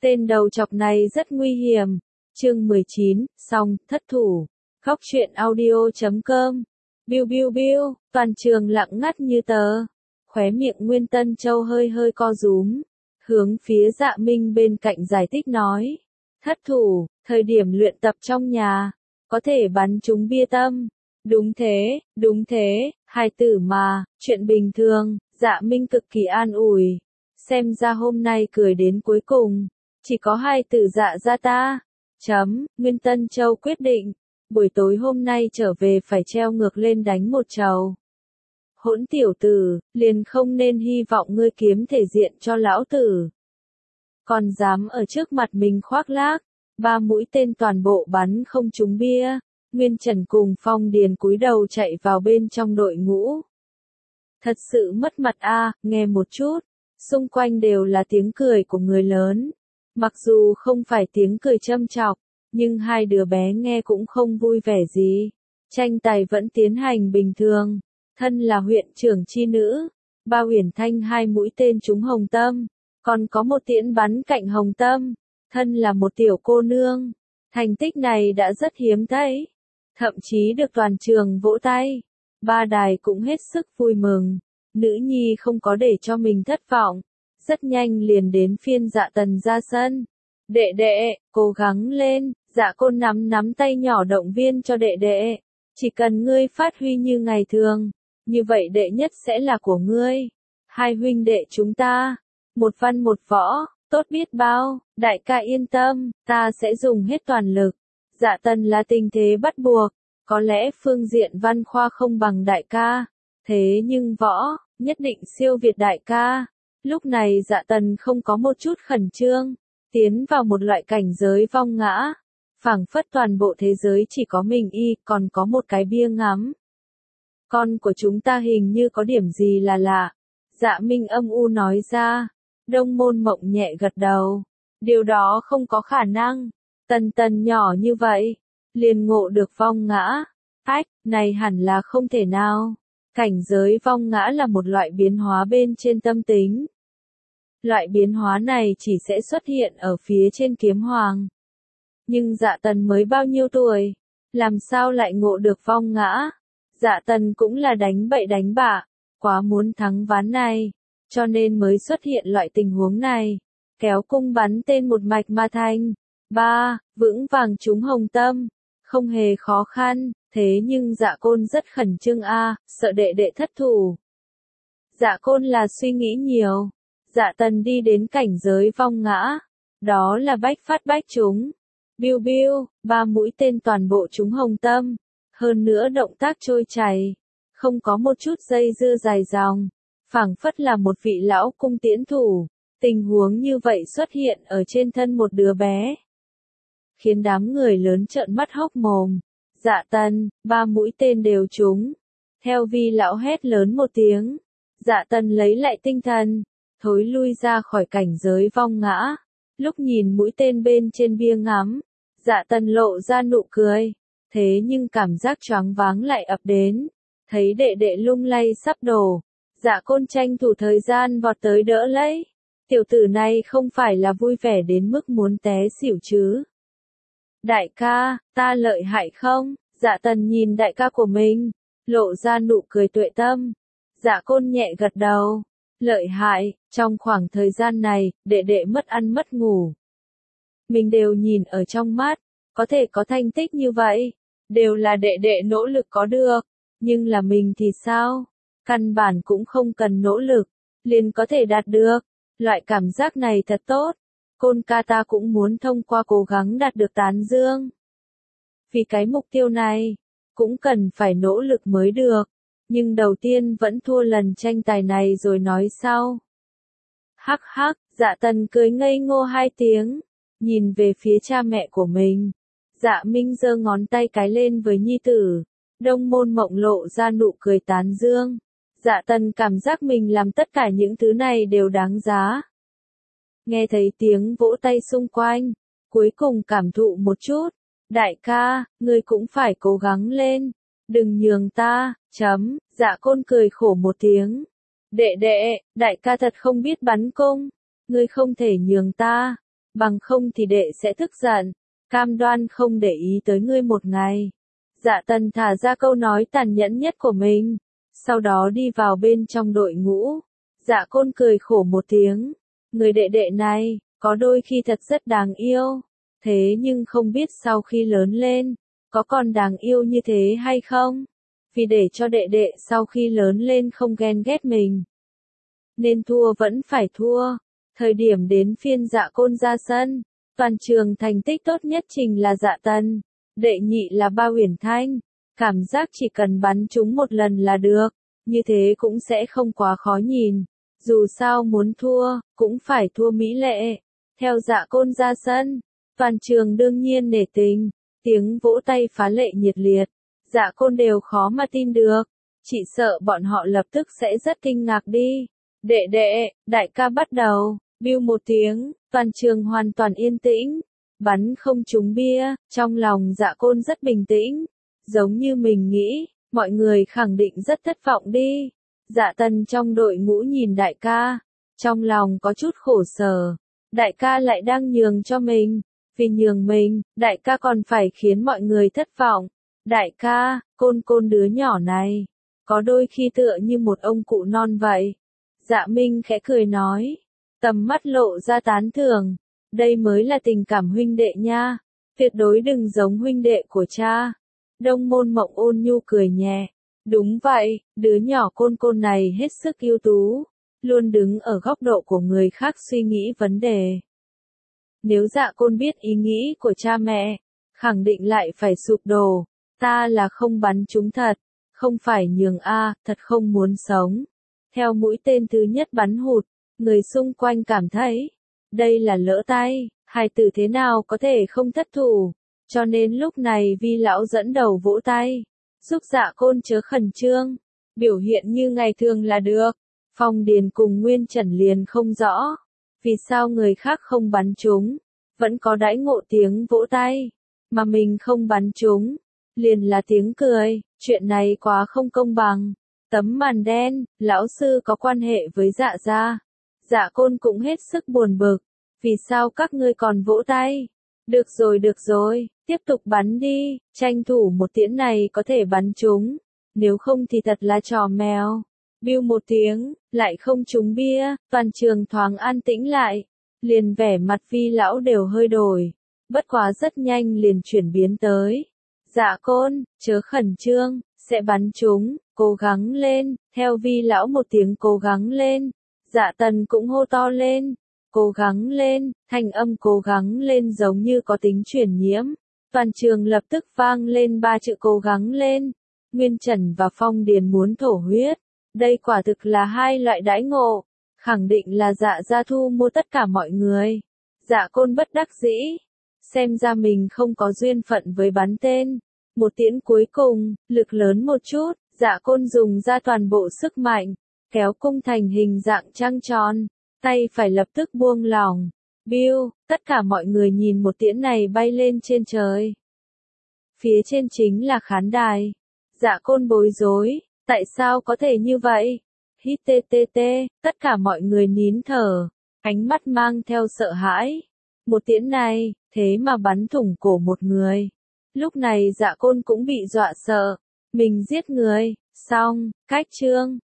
Tên đầu chọc này rất nguy hiểm. Chương 19, xong, thất thủ. Khóc chuyện audio.com. Biu biu biu, toàn trường lặng ngắt như tờ. Khóe miệng Nguyên Tân Châu hơi hơi co rúm. Hướng phía Dạ Minh bên cạnh giải thích nói. Thất thủ, thời điểm luyện tập trong nhà. Có thể bắn trúng bia tâm. Đúng thế, hài tử mà, chuyện bình thường. Dạ Minh cực kỳ an ủi. Xem ra hôm nay cười đến cuối cùng. Chỉ có hai tử Dạ ra ta. Nguyên Tân Châu quyết định. Buổi tối hôm nay trở về phải treo ngược lên đánh một trầu. Hỗn tiểu tử, liền không nên hy vọng ngươi kiếm thể diện cho lão tử. Còn dám ở trước mặt mình khoác lác, 3 mũi tên toàn bộ bắn không trúng bia. Nguyên Trần cùng Phong Điền cúi đầu chạy vào bên trong đội ngũ. Thật sự mất mặt a, nghe một chút, xung quanh đều là tiếng cười của người lớn. Mặc dù không phải tiếng cười châm chọc, nhưng hai đứa bé nghe cũng không vui vẻ gì. Tranh tài vẫn tiến hành bình thường. Thân là huyện trưởng chi nữ, Ba Uyển Thanh 2 mũi tên trúng hồng tâm, còn có một tiễn bắn cạnh hồng tâm. Thân là một tiểu cô nương, thành tích này đã rất hiếm thấy, thậm chí được toàn trường vỗ tay. Ba đài cũng hết sức vui mừng, nữ nhi không có để cho mình thất vọng. Rất nhanh liền đến phiên Dạ Tần ra sân. Đệ đệ, cố gắng lên. Dạ Côn nắm tay nhỏ động viên cho đệ đệ. Chỉ cần ngươi phát huy như ngày thường, như vậy đệ nhất sẽ là của ngươi. Hai huynh đệ chúng ta, một văn một võ, tốt biết bao. Đại ca yên tâm, ta sẽ dùng hết toàn lực. Dạ Tần là tình thế bắt buộc, có lẽ phương diện văn khoa không bằng đại ca, thế nhưng võ, nhất định siêu việt đại ca. Lúc này Dạ Tần không có một chút khẩn trương, tiến vào một loại cảnh giới vong ngã. Phảng phất toàn bộ thế giới chỉ có mình y, còn có một cái bia ngắm. Con của chúng ta hình như có điểm gì là lạ. Dạ Minh âm u nói ra. Đông Môn Mộng nhẹ gật đầu. Điều đó không có khả năng. Tần nhỏ như vậy, liền ngộ được vong ngã. Ách, này hẳn là không thể nào. Cảnh giới vong ngã là một loại biến hóa bên trên tâm tính. Loại biến hóa này chỉ sẽ xuất hiện ở phía trên kiếm hoàng. Nhưng Dạ Tần mới bao nhiêu tuổi, làm sao lại ngộ được vong ngã? Dạ Tần cũng là đánh bậy đánh bạ, quá muốn thắng ván này, cho nên mới xuất hiện loại tình huống này. Kéo cung bắn tên một mạch mà thành. Vững vàng trúng hồng tâm, không hề khó khăn, thế nhưng Dạ Côn rất khẩn trương sợ đệ đệ thất thủ. Dạ Côn là suy nghĩ nhiều. Dạ Tần đi đến cảnh giới vong ngã, đó là bách phát bách trúng. Biu biu, 3 mũi tên toàn bộ trúng hồng tâm, hơn nữa động tác trôi chảy, không có một chút dây dưa dài dòng, phảng phất là một vị lão cung tiễn thủ. Tình huống như vậy xuất hiện ở trên thân một đứa bé, khiến đám người lớn trợn mắt hốc mồm. Dạ Tần, 3 mũi tên đều trúng. Theo vi lão hét lớn một tiếng, Dạ Tần lấy lại tinh thần, thối lui ra khỏi cảnh giới vong ngã. Lúc nhìn mũi tên bên trên bia ngắm, Dạ Tần lộ ra nụ cười. Thế nhưng cảm giác choáng váng lại ập đến. Thấy đệ đệ lung lay sắp đổ, Dạ Côn tranh thủ thời gian vọt tới đỡ lấy. Tiểu tử này không phải là vui vẻ đến mức muốn té xỉu chứ. Đại ca, ta lợi hại không? Dạ Tần nhìn đại ca của mình, lộ ra nụ cười tuệ tâm. Dạ Côn nhẹ gật đầu. Lợi hại, trong khoảng thời gian này, đệ đệ mất ăn mất ngủ. Mình đều nhìn ở trong mắt, có thể có thành tích như vậy, đều là đệ đệ nỗ lực có được, nhưng là mình thì sao? Căn bản cũng không cần nỗ lực, liền có thể đạt được. Loại cảm giác này thật tốt. Côn ca ta cũng muốn thông qua cố gắng đạt được tán dương. Vì cái mục tiêu này, cũng cần phải nỗ lực mới được. Nhưng đầu tiên vẫn thua lần tranh tài này rồi nói sau. Hắc hắc, Dạ Tần cười ngây ngô 2 tiếng, nhìn về phía cha mẹ của mình. Dạ Minh giơ ngón tay cái lên với nhi tử. Đông Môn Mộng lộ ra nụ cười tán dương. Dạ Tần cảm giác mình làm tất cả những thứ này đều đáng giá. Nghe thấy tiếng vỗ tay xung quanh, cuối cùng cảm thụ một chút. Đại ca, ngươi cũng phải cố gắng lên. Đừng nhường ta. Dạ Côn cười khổ một tiếng. Đệ đệ, đại ca thật không biết bắn cung. Ngươi không thể nhường ta. bằng không thì đệ sẽ tức giận, cam đoan không để ý tới ngươi một ngày. Dạ Tần thả ra câu nói tàn nhẫn nhất của mình, sau đó đi vào bên trong đội ngũ. Dạ Côn cười khổ một tiếng, người đệ đệ này, có đôi khi thật rất đáng yêu, thế nhưng không biết sau khi lớn lên, có còn đáng yêu như thế hay không? Vì để cho đệ đệ sau khi lớn lên không ghen ghét mình, nên thua vẫn phải thua. Thời điểm đến phiên Dạ Côn ra sân, toàn trường thành tích tốt nhất trình là Dạ Tần, đệ nhị là Ba Uyển Thanh. Cảm giác chỉ cần bắn trúng một lần là được, như thế cũng sẽ không quá khó nhìn. Dù sao muốn thua, cũng phải thua mỹ lệ. Theo Dạ Côn ra sân, toàn trường đương nhiên nể tình, tiếng vỗ tay phá lệ nhiệt liệt. Dạ Côn đều khó mà tin được, chỉ sợ bọn họ lập tức sẽ rất kinh ngạc đi. Đệ đệ, đại ca bắt đầu, biu một tiếng, toàn trường hoàn toàn yên tĩnh, bắn không trúng bia, trong lòng Dạ Côn rất bình tĩnh, giống như mình nghĩ, mọi người khẳng định rất thất vọng đi. Dạ Tần trong đội ngũ nhìn đại ca, trong lòng có chút khổ sở, đại ca lại đang nhường cho mình, vì nhường mình, đại ca còn phải khiến mọi người thất vọng. Đại ca, Côn đứa nhỏ này, có đôi khi tựa như một ông cụ non vậy. Dạ Minh khẽ cười nói, tầm mắt lộ ra tán thưởng, đây mới là tình cảm huynh đệ nha, tuyệt đối đừng giống huynh đệ của cha. Đông Môn Mộng ôn nhu cười nhẹ, đúng vậy, đứa nhỏ Côn này hết sức ưu tú, luôn đứng ở góc độ của người khác suy nghĩ vấn đề. Nếu Dạ Côn biết ý nghĩ của cha mẹ, khẳng định lại phải sụp đổ, ta là không bắn trúng thật, không phải nhường a, thật không muốn sống. Theo mũi tên thứ nhất bắn hụt, người xung quanh cảm thấy, đây là lỡ tay, hài tử thế nào có thể không thất thủ, cho nên lúc này Vi lão dẫn đầu vỗ tay, giúp Dạ Côn chớ khẩn trương, biểu hiện như ngày thường là được. Phong Điền cùng Nguyên Trần liền không rõ, vì sao người khác không bắn trúng, vẫn có đãi ngộ tiếng vỗ tay, mà mình không bắn trúng, liền là tiếng cười, chuyện này quá không công bằng. Tấm màn đen, lão sư có quan hệ với Dạ gia. Dạ Côn cũng hết sức buồn bực, vì sao các ngươi còn vỗ tay? Được rồi, tiếp tục bắn đi, tranh thủ một tiễn này có thể bắn trúng, nếu không thì thật là trò mèo. Biu một tiếng, lại không trúng bia, toàn trường thoáng an tĩnh lại, liền vẻ mặt Vi lão đều hơi đổi, bất quá rất nhanh liền chuyển biến tới. Dạ Côn, chớ khẩn trương, sẽ bắn trúng, cố gắng lên, theo Vi lão một tiếng cố gắng lên. Dạ Tần cũng hô to lên, cố gắng lên, thanh âm cố gắng lên giống như có tính truyền nhiễm. Toàn trường lập tức vang lên 3 chữ cố gắng lên. Nguyên Trần và Phong Điền muốn thổ huyết. Đây quả thực là hai loại đãi ngộ, khẳng định là Dạ gia thu mua tất cả mọi người. Dạ Côn bất đắc dĩ, xem ra mình không có duyên phận với bắn tên. Một tiễn cuối cùng, lực lớn một chút, Dạ Côn dùng ra toàn bộ sức mạnh, kéo cung thành hình dạng trăng tròn, tay phải lập tức buông lỏng. Biu, tất cả mọi người nhìn một tiễn này bay lên trên trời. Phía trên chính là khán đài. Dạ Côn bối rối, tại sao có thể như vậy? Hít tê tê tê, tất cả mọi người nín thở, ánh mắt mang theo sợ hãi. Một tiễn này, thế mà bắn thủng cổ một người. Lúc này Dạ Côn cũng bị dọa sợ, mình giết người, xong, cách chương.